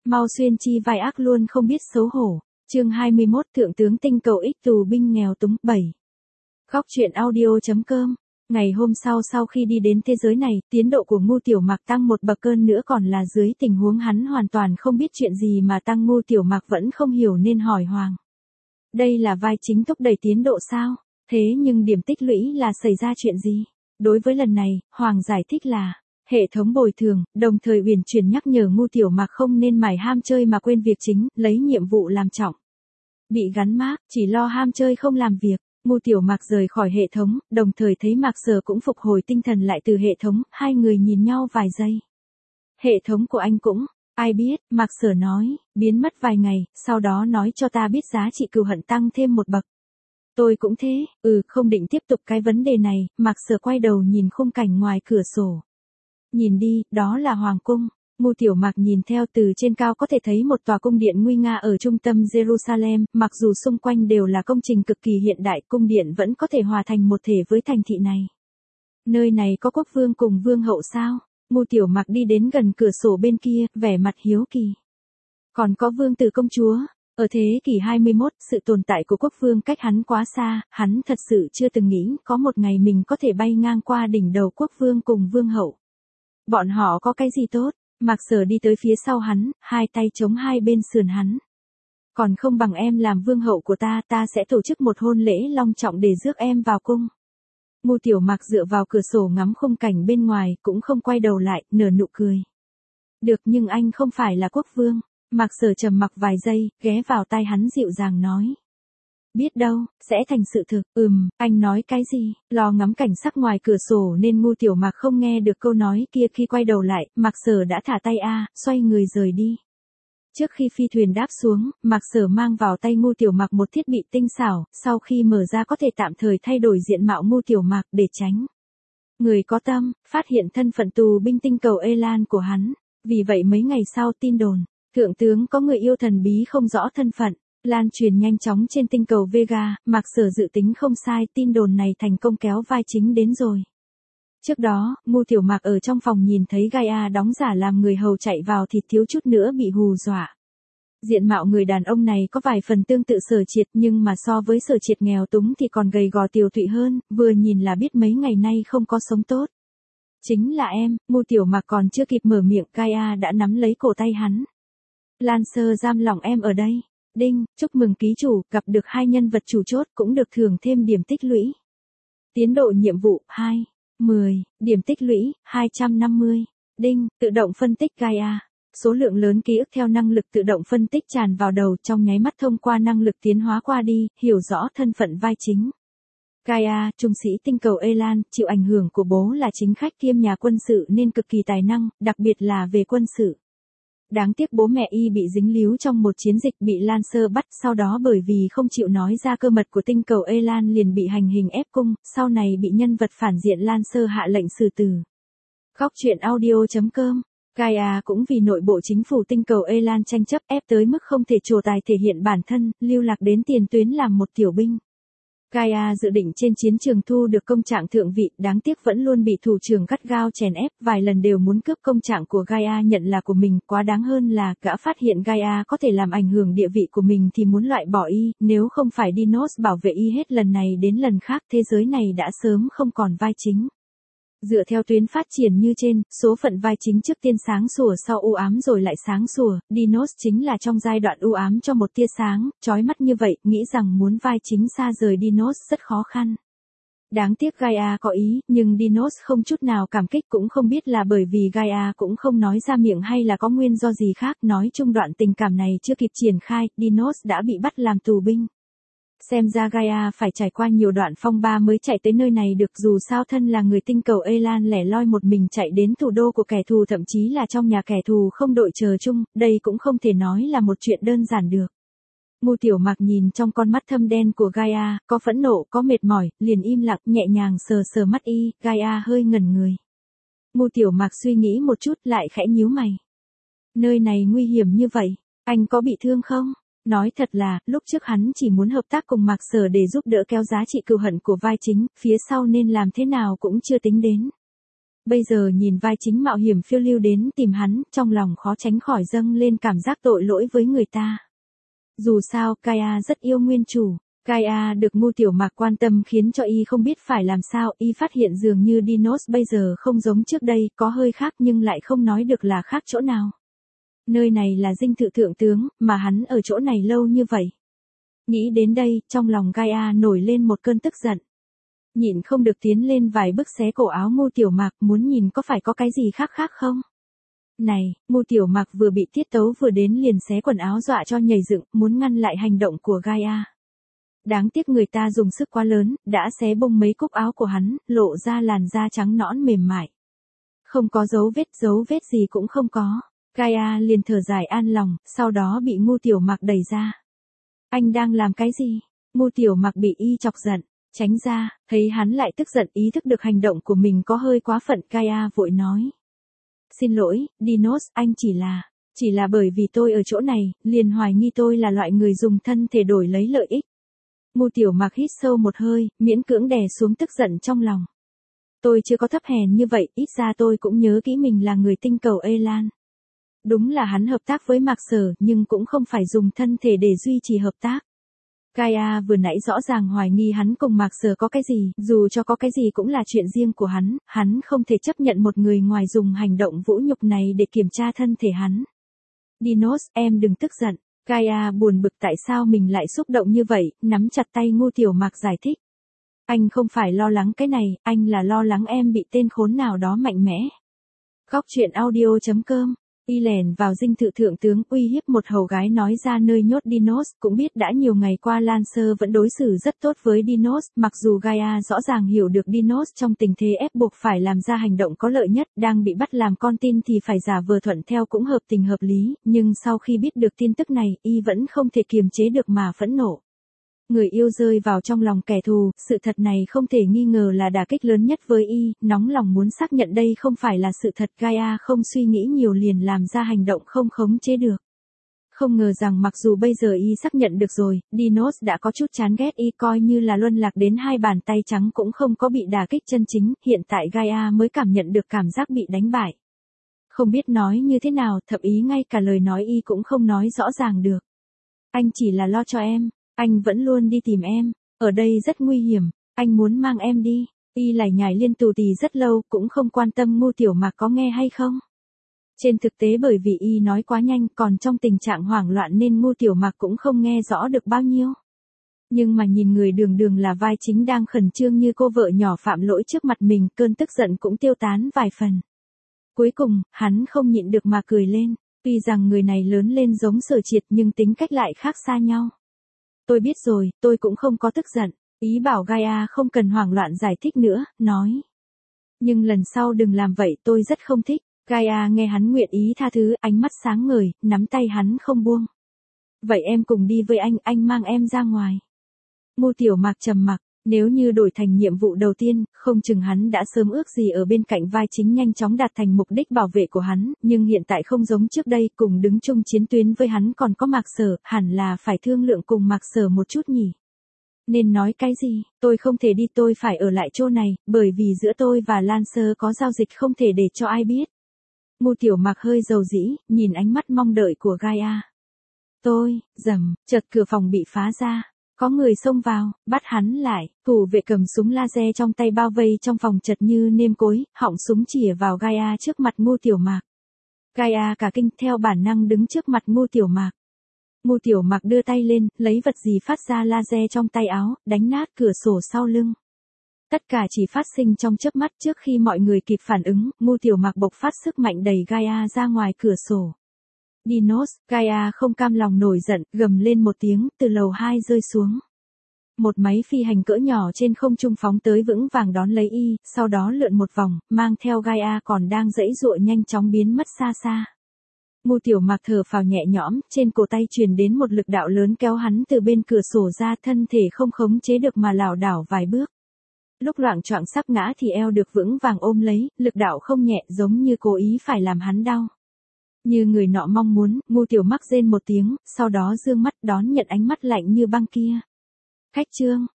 mau xuyên chi vai ác luôn không biết xấu hổ. Chương 21 Thượng tướng tinh cầu ích tù binh nghèo túng 7. Góc truyện audio.com. Ngày hôm sau khi đi đến thế giới này, tiến độ của Ngưu Tiểu Mạc tăng một bậc hơn nữa, còn là dưới tình huống hắn hoàn toàn không biết chuyện gì mà tăng. Ngưu Tiểu Mạc vẫn không hiểu nên hỏi Hoàng. Đây là vai chính thúc đẩy tiến độ sao? Thế nhưng điểm tích lũy là xảy ra chuyện gì? Đối với lần này, Hoàng giải thích là hệ thống bồi thường, đồng thời uyển chuyển nhắc nhở Ngưu Tiểu Mạc không nên mải ham chơi mà quên việc chính, lấy nhiệm vụ làm trọng. Bị gắn mác, chỉ lo ham chơi không làm việc. Ngưu Tiểu Mạc rời khỏi hệ thống, đồng thời thấy Mạc Sở cũng phục hồi tinh thần lại từ hệ thống, hai người nhìn nhau vài giây. Hệ thống của anh cũng, ai biết, Mạc Sở nói, biến mất vài ngày, sau đó nói cho ta biết giá trị cừu hận tăng thêm một bậc. Tôi cũng thế, không định tiếp tục cái vấn đề này. Mạc Sở quay đầu nhìn khung cảnh ngoài cửa sổ. Nhìn đi, đó là Hoàng cung. Ngưu Tiểu Mạc nhìn theo, từ trên cao có thể thấy một tòa cung điện nguy nga ở trung tâm Jerusalem, mặc dù xung quanh đều là công trình cực kỳ hiện đại, cung điện vẫn có thể hòa thành một thể với thành thị này. Nơi này có quốc vương cùng vương hậu sao? Ngưu Tiểu Mạc đi đến gần cửa sổ bên kia, vẻ mặt hiếu kỳ. Còn có vương tử công chúa. Ở thế kỷ 21, sự tồn tại của quốc vương cách hắn quá xa, hắn thật sự chưa từng nghĩ có một ngày mình có thể bay ngang qua đỉnh đầu quốc vương cùng vương hậu. Bọn họ có cái gì tốt? Mạc Sở đi tới phía sau hắn, hai tay chống hai bên sườn hắn. Còn không bằng em làm vương hậu của ta, ta sẽ tổ chức một hôn lễ long trọng để rước em vào cung. Ngưu Tiểu Mạc dựa vào cửa sổ ngắm khung cảnh bên ngoài, cũng không quay đầu lại, nở nụ cười. Được, nhưng anh không phải là quốc vương. Mạc Sở trầm mặc vài giây, ghé vào tai hắn dịu dàng nói. Biết đâu, sẽ thành sự thực. Anh nói cái gì? Lo ngắm cảnh sắc ngoài cửa sổ nên Ngưu Tiểu Mạc không nghe được câu nói kia. Khi quay đầu lại, Mạc Sở đã thả tay xoay người rời đi. Trước khi phi thuyền đáp xuống, Mạc Sở mang vào tay Ngưu Tiểu Mạc một thiết bị tinh xảo, sau khi mở ra có thể tạm thời thay đổi diện mạo Ngưu Tiểu Mạc để tránh người có tâm phát hiện thân phận tù binh tinh cầu Elan của hắn. Vì vậy mấy ngày sau, tin đồn thượng tướng có người yêu thần bí không rõ thân phận lan truyền nhanh chóng trên tinh cầu Vega. Mạc Sở dự tính không sai, tin đồn này thành công kéo vai chính đến rồi. Trước đó, Ngưu Tiểu Mạc ở trong phòng nhìn thấy Gaia đóng giả làm người hầu chạy vào thì thiếu chút nữa bị hù dọa. Diện mạo người đàn ông này có vài phần tương tự Sở Triệt, nhưng mà so với Sở Triệt nghèo túng thì còn gầy gò tiều tụy hơn, vừa nhìn là biết mấy ngày nay không có sống tốt. Chính là em. Ngưu Tiểu Mạc còn chưa kịp mở miệng, Gaia đã nắm lấy cổ tay hắn. Lancer giam lỏng em ở đây. Đinh, chúc mừng ký chủ, gặp được hai nhân vật chủ chốt, cũng được thưởng thêm điểm tích lũy. Tiến độ nhiệm vụ, 10, điểm tích lũy, 250. Đinh, tự động phân tích Gaia. Số lượng lớn ký ức theo năng lực tự động phân tích tràn vào đầu, trong nháy mắt thông qua năng lực tiến hóa qua đi, hiểu rõ thân phận vai chính. Gaia, trung sĩ tinh cầu Elan, chịu ảnh hưởng của bố là chính khách kiêm nhà quân sự nên cực kỳ tài năng, đặc biệt là về quân sự. Đáng tiếc bố mẹ y bị dính líu trong một chiến dịch, bị Lancer bắt, sau đó bởi vì không chịu nói ra cơ mật của tinh cầu Elan liền bị hành hình ép cung, sau này bị nhân vật phản diện Lancer hạ lệnh xử tử. Góc truyện audio.com. Gaia cũng vì nội bộ chính phủ tinh cầu Elan tranh chấp ép tới mức không thể trổ tài thể hiện bản thân, lưu lạc đến tiền tuyến làm một tiểu binh. Gaia dự định trên chiến trường thu được công trạng thượng vị, đáng tiếc vẫn luôn bị thủ trưởng gắt gao chèn ép, vài lần đều muốn cướp công trạng của Gaia nhận là của mình, quá đáng hơn là gã phát hiện Gaia có thể làm ảnh hưởng địa vị của mình thì muốn loại bỏ y, nếu không phải Dinos bảo vệ y hết lần này đến lần khác, thế giới này đã sớm không còn vai chính. Dựa theo tuyến phát triển như trên, số phận vai chính trước tiên sáng sủa sau u ám rồi lại sáng sủa, Dinos chính là trong giai đoạn u ám cho một tia sáng, chói mắt như vậy, nghĩ rằng muốn vai chính xa rời Dinos rất khó khăn. Đáng tiếc Gaia có ý, nhưng Dinos không chút nào cảm kích, cũng không biết là bởi vì Gaia cũng không nói ra miệng hay là có nguyên do gì khác, nói chung đoạn tình cảm này chưa kịp triển khai, Dinos đã bị bắt làm tù binh. Xem ra Gaia phải trải qua nhiều đoạn phong ba mới chạy tới nơi này được, dù sao thân là người tinh cầu Elan lẻ loi một mình chạy đến thủ đô của kẻ thù, thậm chí là trong nhà kẻ thù không đội trời chung, đây cũng không thể nói là một chuyện đơn giản được. Ngưu Tiểu Mạc nhìn trong con mắt thâm đen của Gaia, có phẫn nộ, có mệt mỏi, liền im lặng nhẹ nhàng sờ mắt y. Gaia hơi ngẩn người. Ngưu Tiểu Mạc suy nghĩ một chút lại khẽ nhíu mày. Nơi này nguy hiểm như vậy, anh có bị thương không? Nói thật là, lúc trước hắn chỉ muốn hợp tác cùng Mạc Sở để giúp đỡ kéo giá trị cừu hận của vai chính, phía sau nên làm thế nào cũng chưa tính đến. bây giờ nhìn vai chính mạo hiểm phiêu lưu đến tìm hắn, trong lòng khó tránh khỏi dâng lên cảm giác tội lỗi với người ta. Dù sao, Gaia rất yêu nguyên chủ. Gaia được Ngưu Tiểu Mạc quan tâm khiến cho y không biết phải làm sao, y phát hiện dường như Dinos bây giờ không giống trước đây, có hơi khác nhưng lại không nói được là khác chỗ nào. Nơi này là dinh thự thượng tướng, mà hắn ở chỗ này lâu như vậy. Nghĩ đến đây, trong lòng Gaia nổi lên một cơn tức giận. Nhịn không được tiến lên vài bước xé cổ áo Ngưu Tiểu Mạc, muốn nhìn có phải có cái gì khác không. Này, Ngưu Tiểu Mạc vừa bị tiết tấu vừa đến liền xé quần áo dọa cho nhảy dựng, muốn ngăn lại hành động của Gaia. Đáng tiếc người ta dùng sức quá lớn, đã xé bông mấy cúc áo của hắn, lộ ra làn da trắng nõn mềm mại. Không có dấu vết gì cũng không có. Gaia liền thở dài an lòng, sau đó bị Ngưu Tiểu Mạc đẩy ra. Anh đang làm cái gì? Ngưu Tiểu Mạc bị y chọc giận, tránh ra, thấy hắn lại tức giận ý thức được hành động của mình có hơi quá phận. Gaia vội nói. Xin lỗi, Dinos, anh chỉ là bởi vì tôi ở chỗ này, liền hoài nghi tôi là loại người dùng thân thể đổi lấy lợi ích. Ngưu Tiểu Mạc hít sâu một hơi, miễn cưỡng đè xuống tức giận trong lòng. Tôi chưa có thấp hèn như vậy, ít ra tôi cũng nhớ kỹ mình là người tinh cầu Elan. Đúng là hắn hợp tác với Mạc Sở, nhưng cũng không phải dùng thân thể để duy trì hợp tác. Gaia vừa nãy rõ ràng hoài nghi hắn cùng Mạc Sở có cái gì, dù cho có cái gì cũng là chuyện riêng của hắn không thể chấp nhận một người ngoài dùng hành động vũ nhục này để kiểm tra thân thể hắn. Dinos, em đừng tức giận. Gaia buồn bực tại sao mình lại xúc động như vậy, nắm chặt tay Ngưu Tiểu Mạc giải thích. Anh không phải lo lắng cái này, anh là lo lắng em bị tên khốn nào đó mạnh mẽ. Góc truyện audio.com. Y lèn vào dinh thự thượng tướng, uy hiếp một hầu gái nói ra nơi nhốt Dinos, cũng biết đã nhiều ngày qua Lancer vẫn đối xử rất tốt với Dinos, mặc dù Gaia rõ ràng hiểu được Dinos trong tình thế ép buộc phải làm ra hành động có lợi nhất, đang bị bắt làm con tin thì phải giả vờ thuận theo cũng hợp tình hợp lý, nhưng sau khi biết được tin tức này, y vẫn không thể kiềm chế được mà phẫn nộ. Người yêu rơi vào trong lòng kẻ thù, sự thật này không thể nghi ngờ là đả kích lớn nhất với y, nóng lòng muốn xác nhận đây không phải là sự thật. Gaia không suy nghĩ nhiều liền làm ra hành động không khống chế được. Không ngờ rằng mặc dù bây giờ y xác nhận được rồi, Dinos đã có chút chán ghét y, coi như là luân lạc đến hai bàn tay trắng cũng không có bị đả kích chân chính, hiện tại Gaia mới cảm nhận được cảm giác bị đánh bại. Không biết nói như thế nào, thậm ý ngay cả lời nói y cũng không nói rõ ràng được. Anh chỉ là lo cho em. Anh vẫn luôn đi tìm em, ở đây rất nguy hiểm, anh muốn mang em đi. Y lải nhải liên tù tì rất lâu, cũng không quan tâm Ngưu Tiểu Mạc có nghe hay không. Trên thực tế bởi vì y nói quá nhanh, còn trong tình trạng hoảng loạn nên Ngưu Tiểu Mạc cũng không nghe rõ được bao nhiêu. Nhưng mà nhìn người đường đường là vai chính đang khẩn trương như cô vợ nhỏ phạm lỗi trước mặt mình, cơn tức giận cũng tiêu tán vài phần. Cuối cùng, hắn không nhịn được mà cười lên, tuy rằng người này lớn lên giống Sở Triệt nhưng tính cách lại khác xa nhau. Tôi biết rồi, tôi cũng không có tức giận, ý bảo Gaia không cần hoảng loạn giải thích nữa, nói. Nhưng lần sau đừng làm vậy, tôi rất không thích. Gaia nghe hắn nguyện ý tha thứ, ánh mắt sáng ngời, nắm tay hắn không buông. Vậy em cùng đi với anh mang em ra ngoài. Ngưu Tiểu Mạc trầm mặc, nếu như đổi thành nhiệm vụ đầu tiên, không chừng hắn đã sớm ước gì ở bên cạnh vai chính nhanh chóng đạt thành mục đích bảo vệ của hắn, nhưng hiện tại không giống trước đây, cùng đứng chung chiến tuyến với hắn còn có Mạc Sở, hẳn là phải thương lượng cùng Mạc Sở một chút nhỉ. Nên nói cái gì, tôi không thể đi, tôi phải ở lại chỗ này, bởi vì giữa tôi và Lancer có giao dịch không thể để cho ai biết. Ngưu Tiểu Mạc hơi dầu dĩ, nhìn ánh mắt mong đợi của Gaia. Chợt cửa phòng bị phá ra. Có người xông vào, bắt hắn lại, thủ vệ cầm súng laser trong tay bao vây trong phòng chật như nêm cối, họng súng chĩa vào Gaia trước mặt Ngưu Tiểu Mạc. Gaia cả kinh theo bản năng đứng trước mặt Ngưu Tiểu Mạc. Ngưu Tiểu Mạc đưa tay lên, lấy vật gì phát ra laser trong tay áo, đánh nát cửa sổ sau lưng. Tất cả chỉ phát sinh trong chớp mắt, trước khi mọi người kịp phản ứng, Ngưu Tiểu Mạc bộc phát sức mạnh đẩy Gaia ra ngoài cửa sổ. Dinos, Gaia không cam lòng nổi giận, gầm lên một tiếng, từ lầu 2 rơi xuống. Một máy phi hành cỡ nhỏ trên không trung phóng tới vững vàng đón lấy y, sau đó lượn một vòng, mang theo Gaia còn đang giãy giụa nhanh chóng biến mất xa xa. Ngưu Tiểu Mạc thở phào nhẹ nhõm, trên cổ tay truyền đến một lực đạo lớn kéo hắn từ bên cửa sổ ra, thân thể không khống chế được mà lảo đảo vài bước. Lúc loạng choạng sắp ngã thì eo được vững vàng ôm lấy, lực đạo không nhẹ giống như cố ý phải làm hắn đau. Như người nọ mong muốn, Ngưu Tiểu Mạc rên một tiếng, sau đó dương mắt đón nhận ánh mắt lạnh như băng kia. Khách trương,